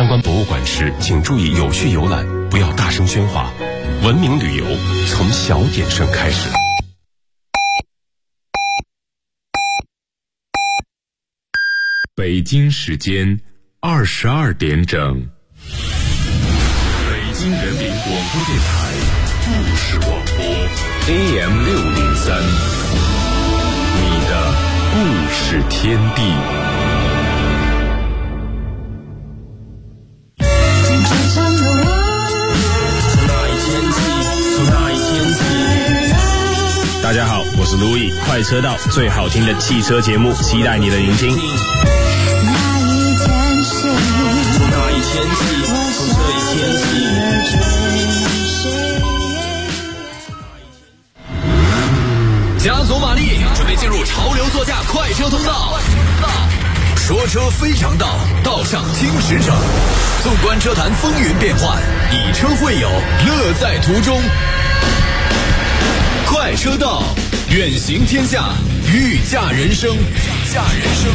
参观博物馆时，请注意有序游览，不要大声喧哗。文明旅游从小点声开始。 北京时间22点整。北京人民广播电台故事广播 AM603，你的故事天地。 大家好，我是路易，快车道最好听的汽车节目，期待你的聆听。 加足马力，准备进入潮流座驾快车通道。说车非常道，道上听实诚。纵观车坛风云变幻，以车会友，乐在途中。快车道，远行天下，御驾人生，御驾人生。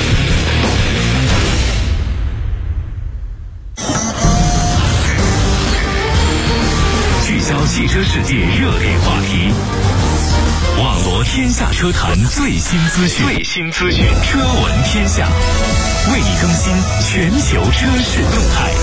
聚焦汽车世界热点话题，网罗天下车坛最新资讯，车闻天下，为你更新全球车市动态。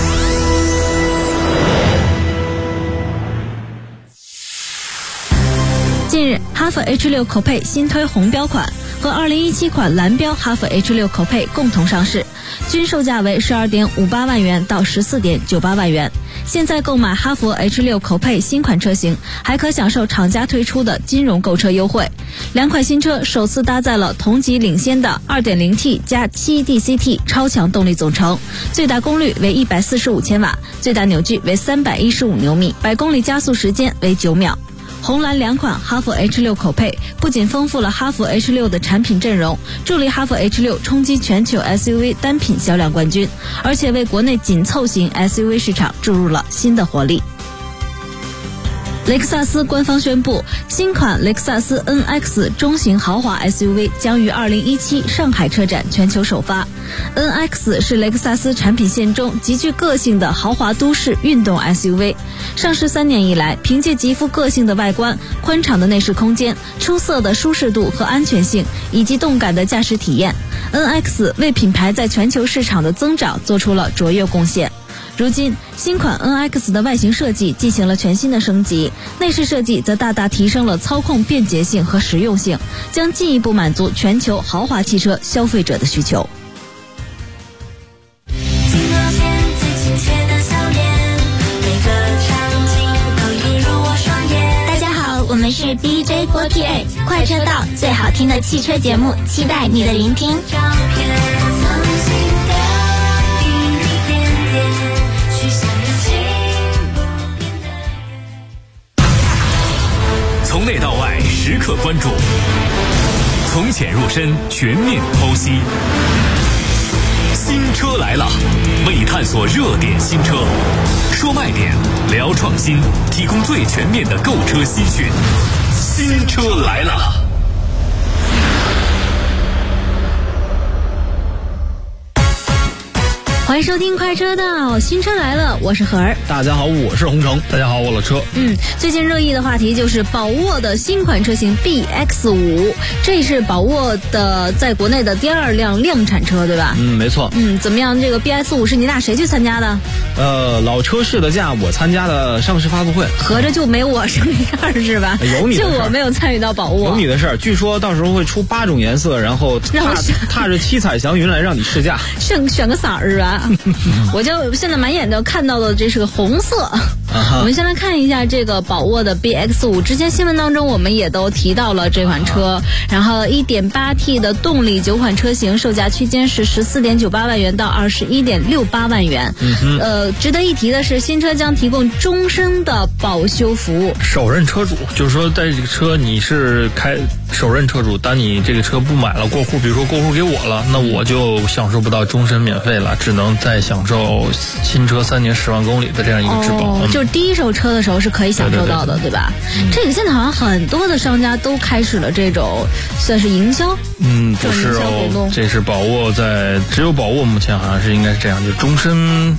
近日，哈弗 H6 Coupe 新推红标款和2017款蓝标哈弗 H6 Coupe 共同上市，均售价为12.58万元到14.98万元。现在购买哈弗 H6 Coupe 新款车型，还可享受厂家推出的金融购车优惠。两款新车首次搭载了同级领先的 2.0T 加 7DCT 超强动力总成，最大功率为145千瓦，最大扭矩为315牛米，100公里加速时间为9秒。红蓝两款哈弗 H6 Coupe 不仅丰富了哈弗 H6 的产品阵容，助力哈弗 H6 冲击全球 SUV 单品销量冠军，而且为国内紧凑型 SUV 市场注入了新的活力。雷克萨斯官方宣布，新款雷克萨斯 NX 中型豪华 SUV 将于2017上海车展全球首发。NX 是雷克萨斯产品线中极具个性的豪华都市运动 SUV。上市3年以来，凭借极富个性的外观、宽敞的内饰空间、出色的舒适度和安全性，以及动感的驾驶体验， NX 为品牌在全球市场的增长做出了卓越贡献。如今，新款 NX 的外形设计进行了全新的升级，内饰设计则大大提升了操控便捷性和实用性，将进一步满足全球豪华汽车消费者的需求。 大家好，我们是 DJ48 快车道最好听的汽车节目，期待你的聆听。 从内到外时刻关注，从浅入深全面剖析。新车来了，为你探索热点新车，说卖点，聊创新，提供最全面的购车新讯。新车来了。 欢迎收听快车道，新车来了，我是何儿。 大家好，我是洪城。大家好，我老车。 最近热议的话题就是宝沃的新款车型 BX5， 这是宝沃的在国内的第2辆量产车，对吧？ 没错。 怎么样？这个 BX5 是你俩谁去参加的？ 老车试的驾，我参加的上市发布会。 合着就没我什么事儿是吧？ 有你的事儿， 就我没有参与到宝沃。 有你的事儿，据说到时候会出8种颜色，然后踏着七彩祥云来让你试驾， 选个色儿啊。我就现在满眼的看到的这是个红色。我们先来看一下这个宝沃的 BX5， 之前新闻当中我们也都提到了这款车，然后 1.8T 的动力9款车型售价区间是14.98万元到21.68万元。值得一提的是，新车将提供终身的保修服务。 首任车主就是说，在这个车你是开首任车主，当你这个车不买了过户，比如说过户给我了，那我就享受不到终身免费了，只能再享受新车3年10万公里的这样一个质保。 就是第一手车的时候是可以享受到的，对吧？这个现在好像很多的商家都开始了这种算是营销。 不是哦，这是宝沃只有宝沃目前好像是应该是这样，就终身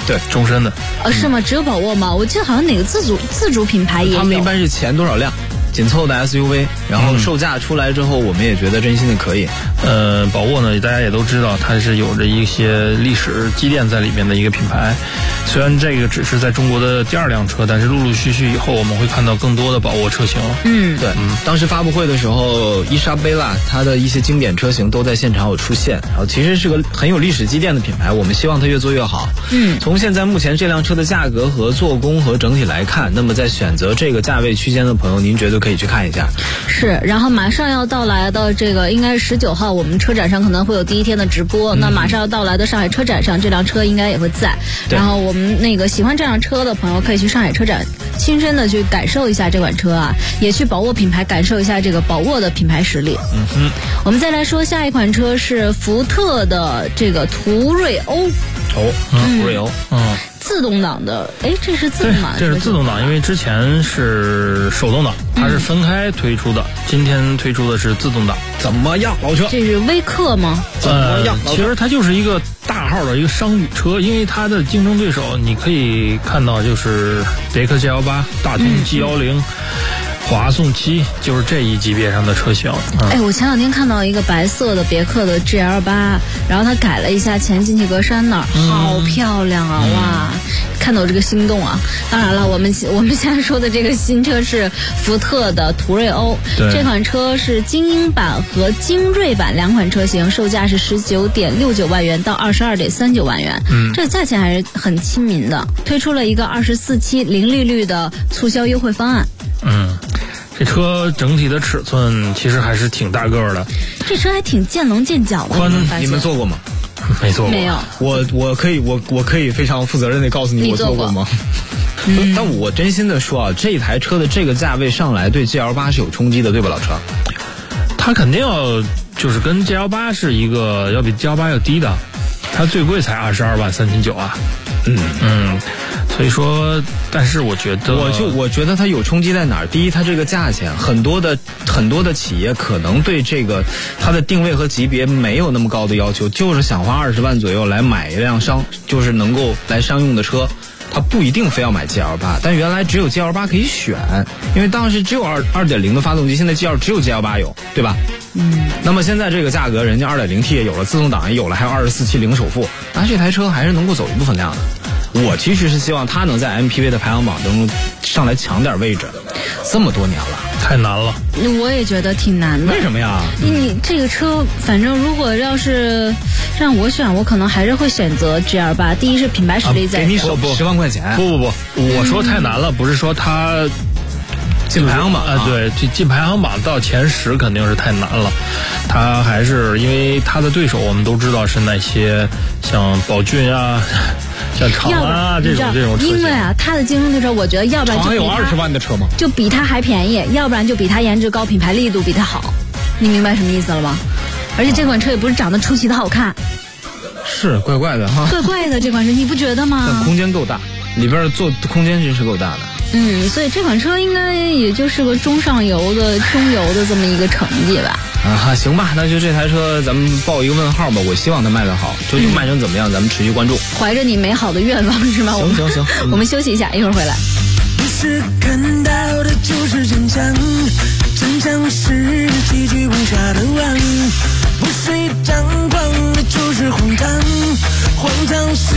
对， 终身的。 是吗？只有宝沃吗？我记得好像哪个自主品牌也有。 他们一般是前多少辆，紧凑的 SUV， 然后售价出来之后，我们也觉得真心的可以。 宝沃呢，大家也都知道，它是有着一些历史积淀在里面的一个品牌。虽然这个只是在中国的第2辆车，但是陆陆续续以后我们会看到更多的宝沃车型。 对，当时发布会的时候，伊莎贝拉它的一些经典车型都在现场有出现，然后其实是个很有历史积淀的品牌，我们希望它越做越好。从现在目前这辆车的价格和做工和整体来看，那么在选择这个价位区间的朋友，您绝对可以去看一下。 是，然后马上要到来的这个应该是19号，我们车展上可能会有第一天的直播。那马上要到来的上海车展上，这辆车应该也会在。然后我们那个喜欢这辆车的朋友，可以去上海车展亲身的去感受一下这款车啊，也去宝沃品牌感受一下这个宝沃的品牌实力。我们再来说下一款车是福特的这个途锐欧。 途锐欧， 自动挡的，这是自动挡？ 这是自动挡，因为之前是手动挡，它是分开推出的。今天推出的是自动挡。 怎么样，老车？ 这是威克吗？ 怎么样？ 其实它就是一个大号的一个商旅车，因为它的竞争对手你可以看到就是别克 G18、大通 G10。华颂7就是这一级别上的车型。 我前两天看到一个白色的别克的 GL8，然后它改了一下前进气格栅那儿，好漂亮啊！哇，看到我这个心动啊！当然了，我们现在说的这个新车是福特的途锐欧，这款车是精英版和精锐版2款车型，售价是19.69万元到22.39万元，这个价钱还是很亲民的。推出了一个24期零利率的促销优惠方案。 这车整体的尺寸其实还是挺大个的， 这车还挺见棱见角的。 你们坐过吗？ 没坐过。 没有。 我可以非常负责任的告诉你，我坐过吗？但我真心的说啊，这台车的这个价位上来对 GL8 是有冲击的，对吧，老车？ 它肯定要就是跟 GL8 是一个要比 GL8 要低的，它最贵才22万3900啊。所以说，但是我觉得， 我觉得它有冲击在哪儿？第一，它这个价钱，很多的企业可能对这个它的定位和级别没有那么高的要求，就是想花20万左右来买一辆就是能够来商用的车。它不一定非要买 GL8， 但原来只有 GL8 可以选，因为当时只有2.0的发动机，现在 GL 只有 GL8 有，对吧？那么现在这个价格，人家 2.0T 也有了，自动挡也有了，还有24期零首付，那这台车还是能够走一部分量的。我其实是希望它能在 MPV 的排行榜中上来抢点位置，这么多年了， 太难了。 我也觉得挺难的。 为什么呀？ 你这个车，反正如果要是让我选，我可能还是会选择 GL8。第一是品牌实力在， 给你手10万块钱。 不，我说太难了，不是说它进排行榜对，进排行榜到前10肯定是太难了。它还是因为它的对手我们都知道是那些像宝骏啊。像长安啊这种车型， 因为啊，它的竞争对手，我觉得要不然就比长安有20万的车吗？ 就比它还便宜，要不然就比它颜值高，品牌力度比它好。你明白什么意思了吗？而且这款车也不是长得出奇的好看， 是怪怪的哈， 怪怪的这款车，你不觉得吗？ 但空间够大，里边坐空间真是够大的。 所以这款车应该也就是个中油的这么一个成绩吧。 行吧，那就这台车咱们报一个问号吧。我希望它卖得好，究竟卖成怎么样，咱们持续关注。 怀着你美好的愿望是吗？ 行， 我们休息一下，一会儿回来。 不是看到的就是真相，真相是几句无下的望，不是张狂的就是荒唐，荒唐是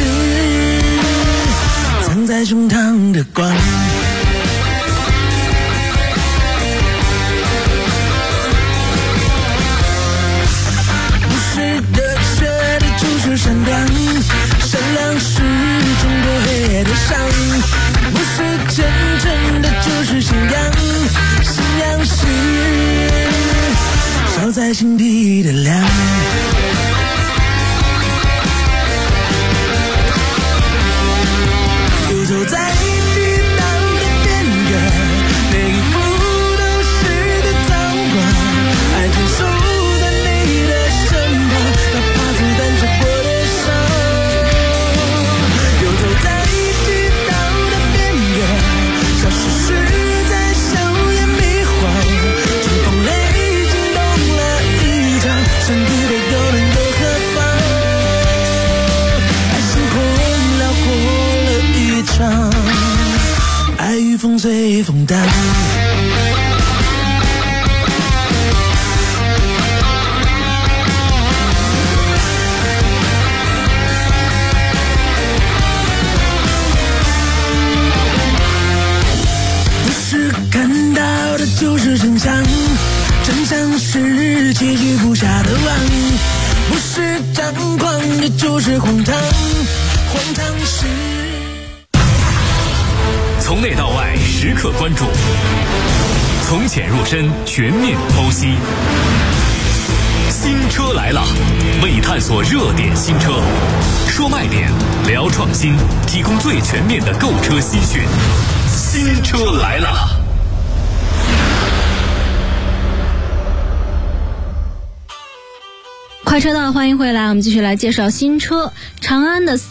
藏在胸膛的光。善良是中国黑的伤，不是真正的就是信仰，信仰是烧在心底的亮。游走在地道的边缘，每一步都是个造化，爱情守在你的身旁，哪怕子弹射过。 随风荡。不是看到的就是真相，真相是结局不下的网。不是张狂的就是荒唐，荒唐是从内到外时刻关注，从浅入深全面剖析。新车来了，为探索热点新车，说卖点，聊创新，提供最全面的购车资讯。新车来了。 快车道，欢迎回来，我们继续来介绍新车长安的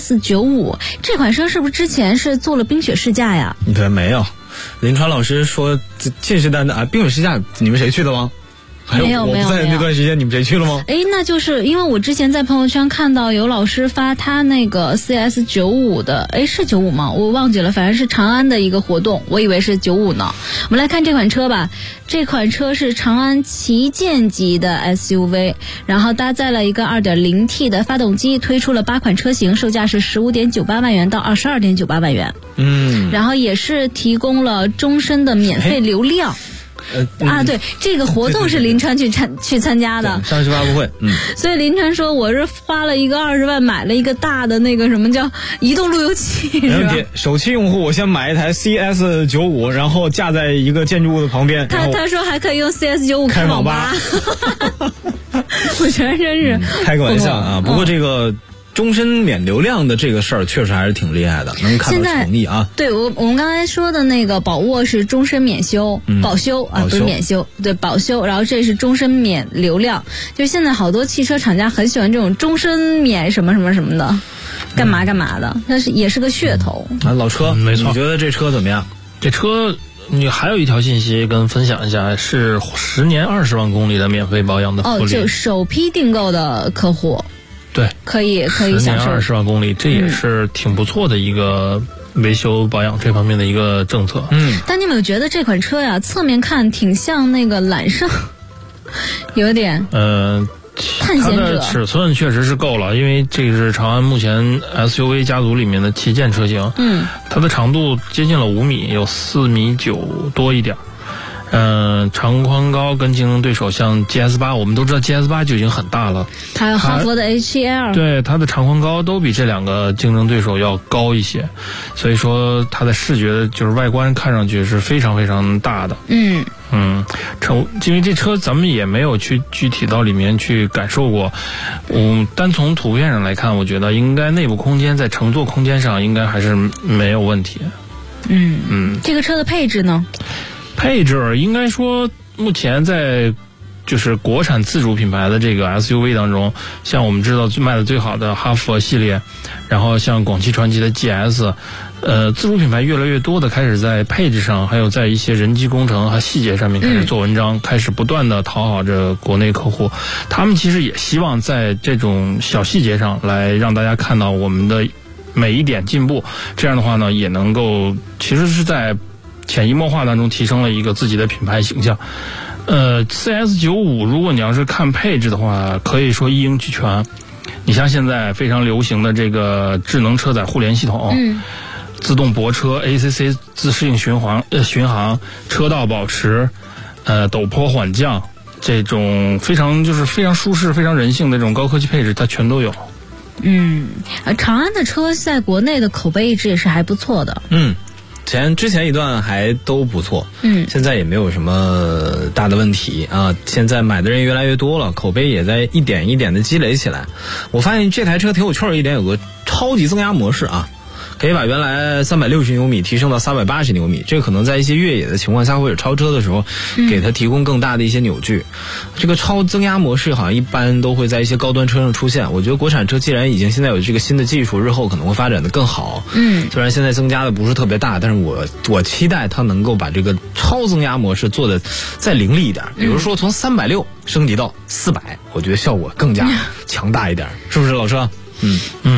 CS95 这款车是不是之前是做了冰雪试驾呀？ 对，没有。林川老师说信誓旦旦啊，冰雪试驾你们谁去的吗？ 没有， 我不在那段时间，你们谁去了吗？ 那就是因为我之前在朋友圈看到有老师发他那个 CS95 的，是95吗？我忘记了，反正是长安的一个活动，我以为是95呢。我们来看这款车吧，这款车是长安旗舰级的 SUV， 然后搭载了一个 2.0T 的发动机，推出了8款车型，售价是15.98万元到22.98万元。然后也是提供了终身的免费流量。对，这个活动是林川去参加的上市发布会。 所以林川说我是花了一个20万买了一个大的那个什么叫移动路由器， 没问题。首期用户我先买一台 CS95， 然后架在一个建筑物的旁边。 他说还可以用 CS95 开网吧。我觉得真是开个玩笑啊。不过这个终身免流量的这个事儿确实还是挺厉害的，能看到诚意啊。 对，我们刚才说的那个宝沃是终身免修，保修啊，不是免修，对，保修。然后这是终身免流量，就现在好多汽车厂家很喜欢这种终身免什么什么什么的，干嘛干嘛的，但是也是个噱头。 老车， 没错， 你觉得这车怎么样？ 这车你还有一条信息跟分享一下，是10年20万公里的免费保养的福利。 就首批订购的客户。 对， 可以享受 10年20万公里，这也是挺不错的一个维修保养这方面的一个政策。 但你有没有觉得这款车呀，侧面看挺像那个揽胜，有点探险者。 它的尺寸确实是够了，因为这是长安目前 SUV 家族里面的旗舰车型。它的长度接近了5米，有4.9米多一点。长宽高跟竞争对手像 GS8， 我们都知道 GS8 就已经很大了， 还有哈弗的 H1L， 对，它的长宽高都比这两个竞争对手要高一些，所以说它的视觉就是外观看上去是非常非常大的。因为这车咱们也没有去具体到里面去感受过，单从图片上来看，我觉得应该内部空间在乘坐空间上应该还是没有问题。 这个车的配置呢？ 配置应该说目前在就是国产自主品牌的这个 SUV 当中，像我们知道卖的最好的哈弗系列，然后像广汽传祺的 GS， 自主品牌越来越多的开始在配置上，还有在一些人机工程和细节上面开始做文章，开始不断的讨好着国内客户。他们其实也希望在这种小细节上来让大家看到我们的每一点进步，这样的话呢，也能够其实是在潜移默化当中提升了一个自己的品牌形象。CS95 如果你要是看配置的话，可以说一应俱全。你像现在非常流行的这个智能车载互联系统，自动泊车、ACC 自适应巡航、车道保持、陡坡缓降，这种非常舒适、非常人性的这种高科技配置，它全都有。 长安的车在国内的口碑一直也是还不错的。 之前一段还都不错，现在也没有什么大的问题啊。现在买的人越来越多了，口碑也在一点一点的积累起来。我发现这台车挺有趣儿一点，有个超级增压模式啊，可以把原来360牛米提升到380牛米，这个可能在一些越野的情况下或者超车的时候，给它提供更大的一些扭矩。这个超增压模式好像一般都会在一些高端车上出现。我觉得国产车既然已经现在有这个新的技术，日后可能会发展的更好。虽然现在增加的不是特别大，但是我期待它能够把这个超增压模式做的再凌厉一点，比如说从360升级到400，我觉得效果更加强大一点，是不是老车？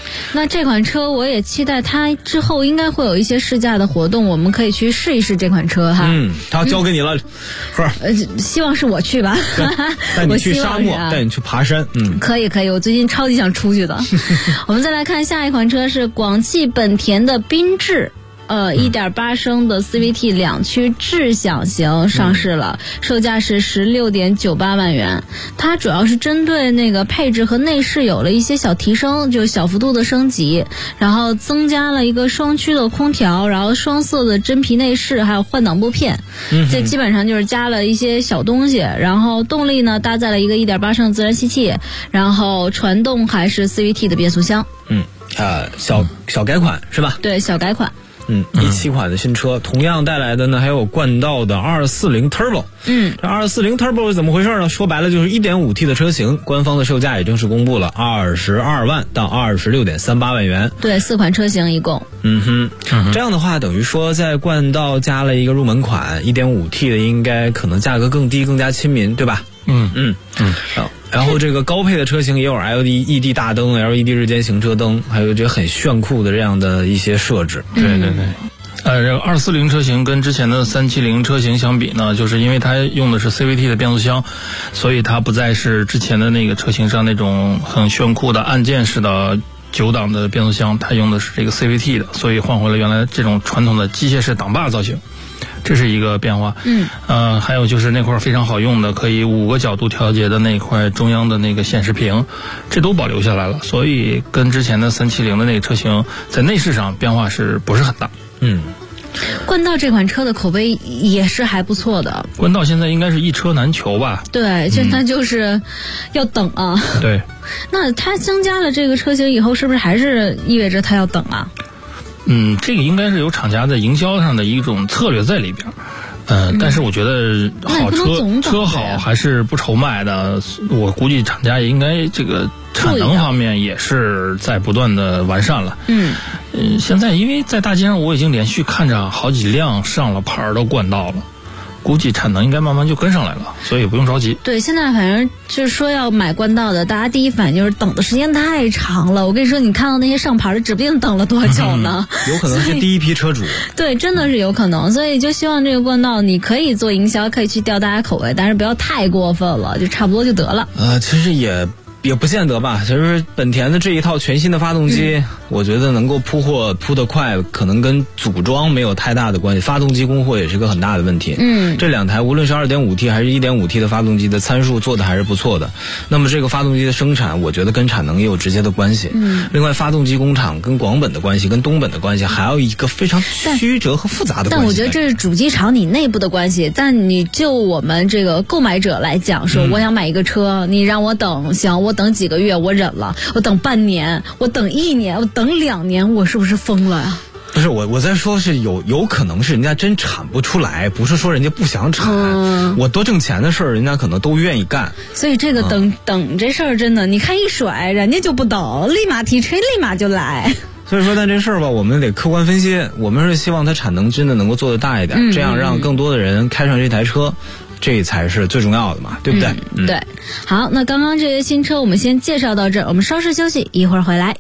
那这款车我也期待它之后应该会有一些试驾的活动，我们可以去试一试这款车哈。 它交给你了， 希望是我去吧。 带你去沙漠，带你去爬山。 可以，我最近超级想出去的。我们再来看下一款车是广汽本田的缤智。1.8升的 CVT 两驱智享型上市了，售价是16.98万元。它主要是针对那个配置和内饰有了一些小提升，就小幅度的升级，然后增加了一个双区的空调，然后双色的真皮内饰，还有换挡拨片。这基本上就是加了一些小东西。然后动力呢，搭载了一个1.8升自然吸气，然后传动还是 CVT 的变速箱。 小改款是吧？ 对，小改款。 17款的新车，同样带来的呢还有冠道的240 Turbo。这240 Turbo 是怎么回事呢？说白了就是 1.5T 的车型，官方的售价也正式公布了，22万到26.38万元。 对，4款车型一共。 这样的话等于说在冠道加了一个入门款 1.5T 的，应该可能价格更低，更加亲民，对吧？然后这个高配的车型也有 LED 大灯、LED 日间行车灯，还有这很炫酷的这样的一些设置。 对。这个240车型跟之前的370车型相比呢，就是因为它用的是 CVT 的变速箱，所以它不再是之前的那个车型上那种很炫酷的按键式的9档的变速箱，它用的是这个 CVT 的，所以换回了原来这种传统的机械式挡把造型。这是一个变化。还有就是那块非常好用的可以5个角度调节的那块中央的那个显示屏，这都保留下来了，所以跟之前的370的那个车型在内饰上变化是不是很大。 冠道这款车的口碑也是还不错的。 冠道现在应该是一车难求吧？ 对，现在就是要等啊。 对。 那它增加了这个车型以后，是不是还是意味着它要等啊？ 这个应该是有厂家在营销上的一种策略在里边。但是我觉得好车好还是不愁卖的，我估计厂家也应该这个产能方面也是在不断的完善了。现在因为在大街上我已经连续看着好几辆上了牌的冠道了，估计产能应该慢慢就跟上来了，所以也不用着急。 对，现在反正就是说要买冠道的，大家第一反应就是等的时间太长了。我跟你说，你看到那些上牌的，指不定等了多久呢？ 有可能是第一批车主。 对，真的是有可能。所以就希望这个冠道你可以做营销，可以去吊大家口味，但是不要太过分了，就差不多就得了。 其实也不见得吧，其实本田的这一套全新的发动机，我觉得能够铺货铺得快，可能跟组装没有太大的关系，发动机供货也是个很大的问题。这两台无论是 2.5T 还是 1.5T 的发动机的参数做的还是不错的。那么这个发动机的生产，我觉得跟产能也有直接的关系。另外发动机工厂跟广本的关系，跟东本的关系，还有一个非常曲折和复杂的关系。 但我觉得这是主机厂你内部的关系，但你就我们这个购买者来讲，说我想买一个车，你让我等，行，我等几个月我忍了，我等半年，我等1年，我等2年，我是不是疯了呀？ 不是，我在说是有可能是人家真产不出来，不是说人家不想产。我多挣钱的事儿，人家可能都愿意干。 所以这个等这事儿真的，你看一甩，人家就不等，立马提车，立马就来。 所以说，但这事儿吧，我们得客观分析。我们是希望它产能真的能够做得大一点，这样让更多的人开上这台车。这才是最重要的嘛，对不对？ 对。好，那刚刚这些新车我们先介绍到这儿，我们稍事休息，一会儿回来。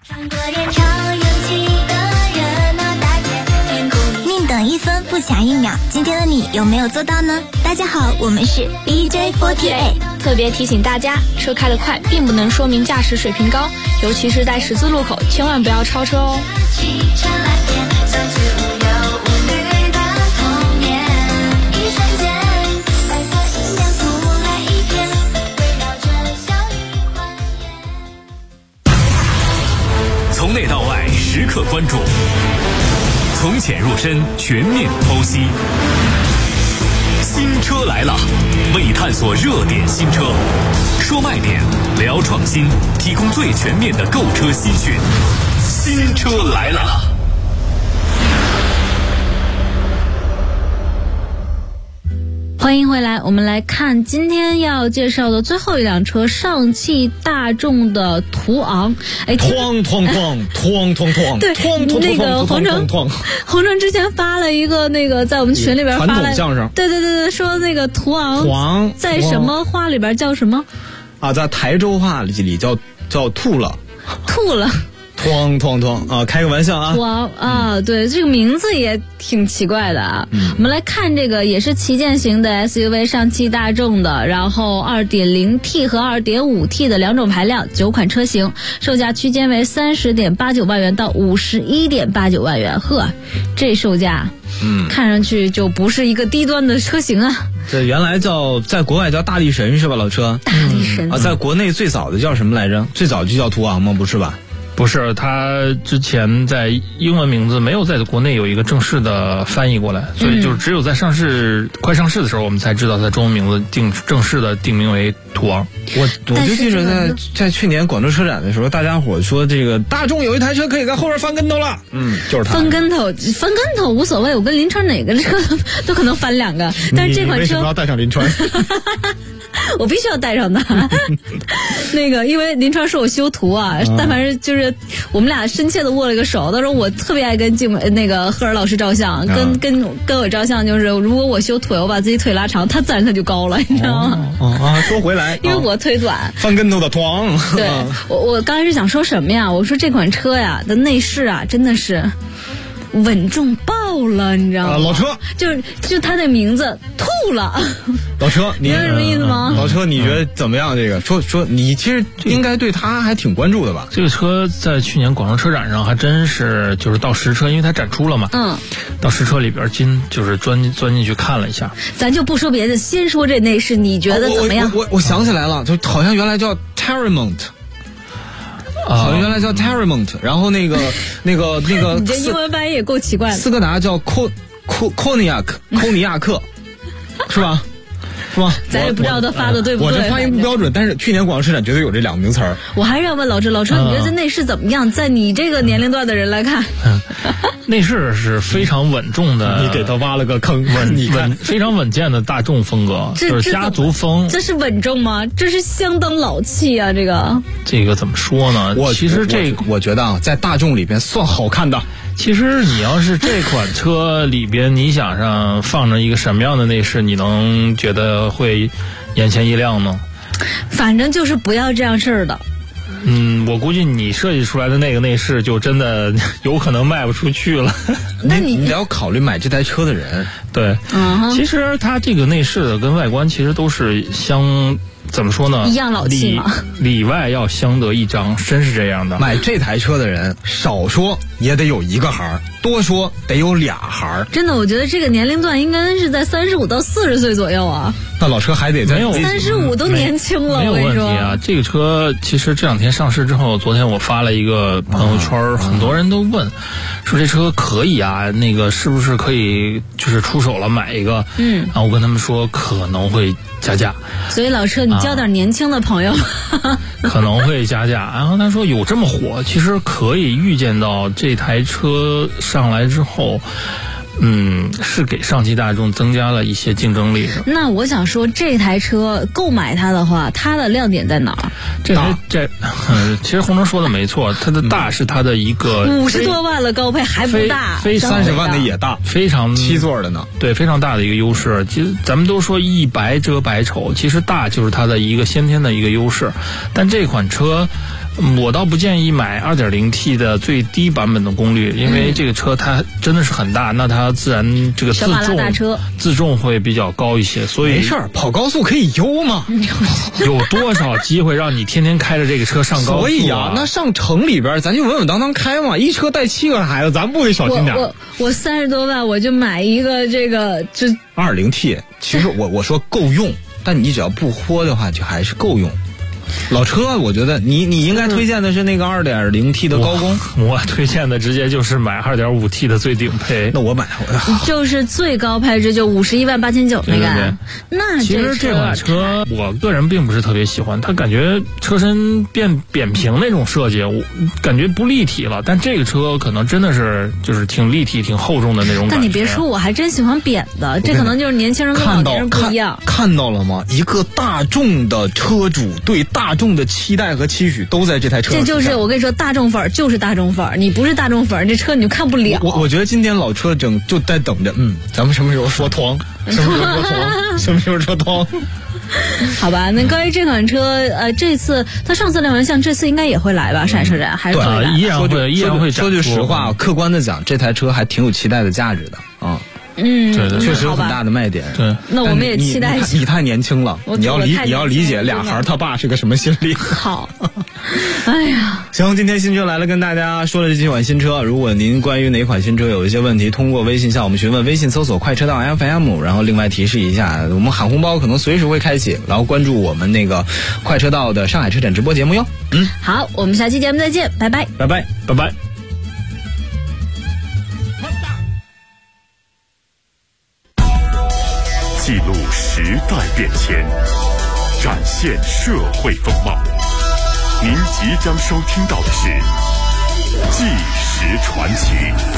宁等1分不抢1秒，今天的你有没有做到呢？大家好，我们是 DJ48， 特别提醒大家，车开得快并不能说明驾驶水平高，尤其是在十字路口，千万不要超车哦。 从内到外，时刻关注；从浅入深，全面剖析。新车来了，为探索热点新车，说卖点，聊创新，提供最全面的购车新讯。新车来了。 欢迎回来，我们来看今天要介绍的最后一辆车，上汽大众的途昂。 哐哐哐哐哐哐， 对，那个洪城之前发了一个那个在我们群里边发了传统相声， 对，说那个途昂在什么话里边叫什么？ 在台州话里叫吐了。 咣啊，开个玩笑啊！ 哇啊，对，这个名字也挺奇怪的啊。我们来看这个，也是旗舰型的 SUV， 上汽大众的，然后 2.0T 和 2.5T 的两种排量，9款车型，售价区间为30.89万元到51.89万元。呵，这售价，看上去就不是一个低端的车型啊。 这原来在国外叫大力神是吧，老车？ 大力神啊，在国内最早的叫什么来着？最早就叫途昂吗？不是吧？ 不是，它之前在英文名字没有在国内有一个正式的翻译过来，所以就只有在快上市的时候，我们才知道它中文名字正式的定名为途昂。 我就记着在去年广州车展的时候，大家伙说这个大众有一台车可以在后边翻跟头了，就是它。 翻跟头无所谓，我跟林川哪个车都可能翻2个，但是这款车你为什么要带上林川？ 我必须要带上它。那个，因为林川是我修图啊，但凡是就是我们俩深切的握了一个手。他说我特别爱跟赫尔老师照相，跟我照相，就是如果我修腿，我把自己腿拉长，他自然他就高了，你知道吗？ 说回来， 因为我腿短， 翻跟头的床。 对，我刚开始想说什么呀？我说这款车呀的内饰啊，真的是稳重爆了，你知道吗？ 老车就他的名字吐了。 老车，你明白什么意思吗？ 老车，你觉得怎么样？这个说你其实应该对他还挺关注的吧？ 这个车在去年广州车展上还真是就是到实车，因为它展出了嘛。到实车里边就是钻进去看了一下。咱就不说别的，先说这内饰，你觉得怎么样？ 我想起来了，就好像原来叫 Terramont。好像原来叫 Terramont， 然后那个你这英文翻译也够奇怪的。 斯柯达叫科尼亚克，是吧？是吧？ 咱也不知道他发的对不对。 我这发音不标准，但是去年广州车展绝对有这2个名词儿。 我还是要问老车，你觉得这内饰怎么样？在你这个年龄段的人来看， 内饰是非常稳重的。 你给他挖了个坑， 非常稳健的大众风格，就是家族风。 这是稳重吗？这是相当老气啊！ 这个怎么说呢？其实我觉得啊，在大众里边算好看的。 其实你要是这款车里边你想放着一个什么样的内饰，你能觉得会眼前一亮呢？ 反正就是不要这样式儿的。 我估计你设计出来的那个内饰就真的有可能卖不出去了。 那你得要考虑买这台车的人。 对，其实它这个内饰跟外观其实都是怎么说呢？ 一样老气嘛。 里外要相得益彰，真是这样的。 买这台车的人，少说也得有1个孩，多说得有2孩。 真的，我觉得这个年龄段应该是在35到40岁左右啊。 那老车还得在 35都年轻了， 没有问题啊。这个车其实这2天上市之后，昨天我发了一个朋友圈，很多人都问说这车可以啊，那个是不是可以就是出手了买一个？然后我跟他们说可能会加价。 所以老车，你交点年轻的朋友。 可能会加价。然后他说有这么火，其实可以预见到这台车上来之后，是给上汽大众增加了一些竞争力的。 那我想说，这台车购买它的话，它的亮点在哪儿？ 其实洪城说的没错，它的大是它的一个 50多万了高配还不大 ，30万的也大， 非常 7座的呢。 对，非常大的一个优势。其实咱们都说一白遮百丑，其实大就是它的一个先天的一个优势。但这款车，我倒不建议买 2.0T 的最低版本的功率，因为这个车它真的是很大，那它自然这个自重会比较高一些。所以没事儿，跑高速可以悠嘛。 有多少机会让你天天开着这个车上高速所以啊，那上城里边咱就稳稳当当开嘛，一车带7个孩子，咱不得小心点。 我30多万我就买一个这个 2.0T， 其实我说够用，但你只要不豁的话，就还是够用。老车，我觉得你应该推荐的是那个 2.0T 的高功。 我推荐的直接就是买 2.5T 的最顶配。 那我买就是最高配置就51.89万那个。那其实这款车我个人并不是特别喜欢，它感觉车身变扁平那种设计，我感觉不立体了。但这个车可能真的是就是挺立体、挺厚重的那种感觉。 但你别说，我还真喜欢扁的，这可能就是年轻人跟老年人不一样。 看到了吗？一个大众的车主对大众的期待和期许都在这台车上。 这就是我跟你说，大众粉就是大众粉，你不是大众粉，这车你就看不了。 我觉得今天老车就在等着，咱们什么时候说通？什么时候说通？什么时候说通？ 好吧，那关于这款车，这次他上次亮完相，这次应该也会来吧？上海车展还是会来？ 依然会。 说句实话，客观的讲，这台车还挺有期待的价值的啊。 对， 确实有很大的卖点。 对， 那我们也期待一下。 你太年轻了，你要理解俩孩他爸是个什么心理。 好，哎呀， 行，今天新车来了，跟大家说了这几款新车。如果您关于哪款新车有一些问题，通过微信向我们询问，微信搜索快车道 FM， 然后另外提示一下，我们喊红包可能随时会开启，然后关注我们那个快车道的上海车展直播节目哟。 好，我们下期节目再见，拜拜， 拜拜， 拜拜。 记录时代变迁，展现社会风貌。您即将收听到的是《纪实传奇》。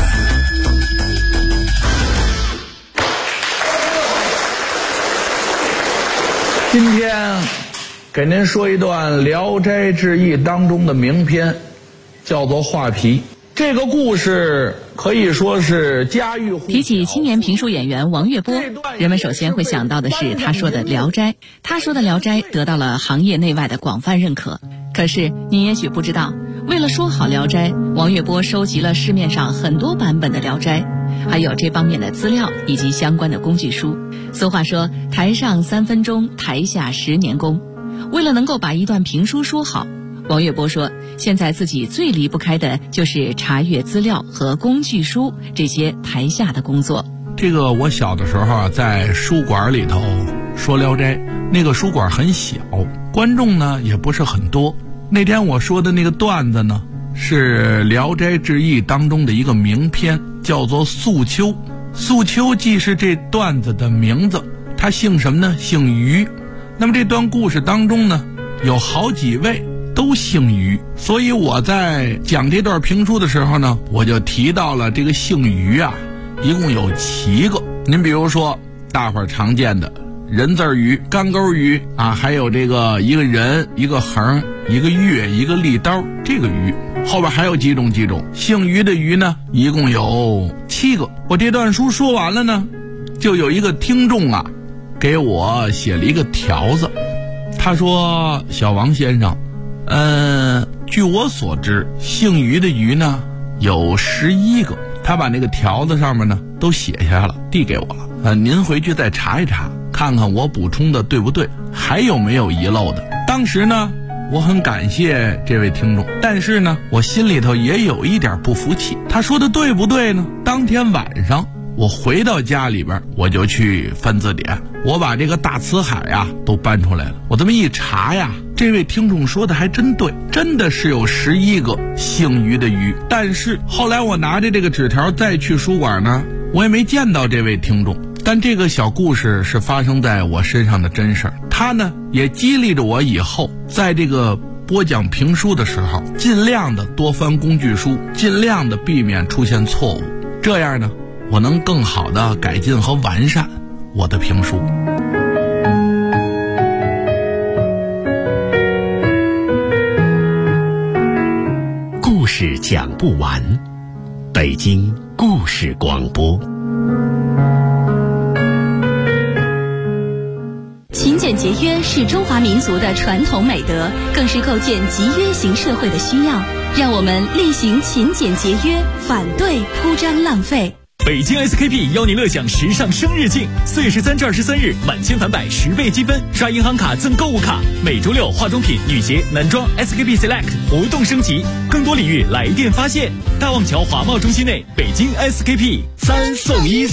今天给您说一段《聊斋志异》当中的名篇，叫做《画皮》。这个故事可以说是家喻户晓。 提起青年评书演员王月波，人们首先会想到的是他说的《聊斋》。他说的《聊斋》得到了行业内外的广泛认可。可是你也许不知道，为了说好《聊斋》，王月波收集了市面上很多版本的《聊斋》，还有这方面的资料以及相关的工具书。俗话说，台上3分钟，台下10年功。为了能够把一段评书说好，王月波说，现在自己最离不开的就是查阅资料和工具书这些台下的工作。 这个我小的时候啊，在书馆里头说《聊斋》，那个书馆很小，观众呢也不是很多。那天我说的那个段子呢，是《聊斋志异》当中的一个名篇，叫做《素秋》。素秋既是这段子的名字，他姓什么呢？姓于。那么这段故事当中呢，有好几位都姓于，所以我在讲这段评书的时候呢，我就提到了这个姓于啊，一共有7个。您比如说大伙儿常见的人字鱼、干钩鱼啊，还有这个一个人、一个横、一个月、一个利刀，这个鱼后边还有几种姓于的鱼呢，一共有7个。我这段书说完了呢，就有一个听众啊给我写了一个条子，他说：小王先生，据我所知，姓于的于呢有11个。他把那个条子上面呢都写下了，递给我了。您回去再查一查，看看我补充的对不对，还有没有遗漏的。当时呢，我很感谢这位听众，但是呢，我心里头也有一点不服气。他说的对不对呢？当天晚上我回到家里边，我就去翻字典，我把这个大辞海呀都搬出来了。我这么一查呀，这位听众说的还真对，真的是有11个姓于的于。但是后来我拿着这个纸条再去书馆呢，我也没见到这位听众。但这个小故事是发生在我身上的真事儿，它呢也激励着我以后在这个播讲评书的时候，尽量的多翻工具书，尽量的避免出现错误，这样呢我能更好的改进和完善我的评书。 故事讲不完，北京故事广播。 勤俭节约是中华民族的传统美德，更是构建集约型社会的需要。让我们厉行勤俭节约，反对铺张浪费。 北京 SKP 邀您乐享时尚生日季，4月13至23日，满千返百10倍积分，刷银行卡赠购物卡。每周6化妆品、女鞋、男装 SKP Select 活动升级，更多礼遇来电发现。大望桥华贸中心内，北京 SKP 3送1。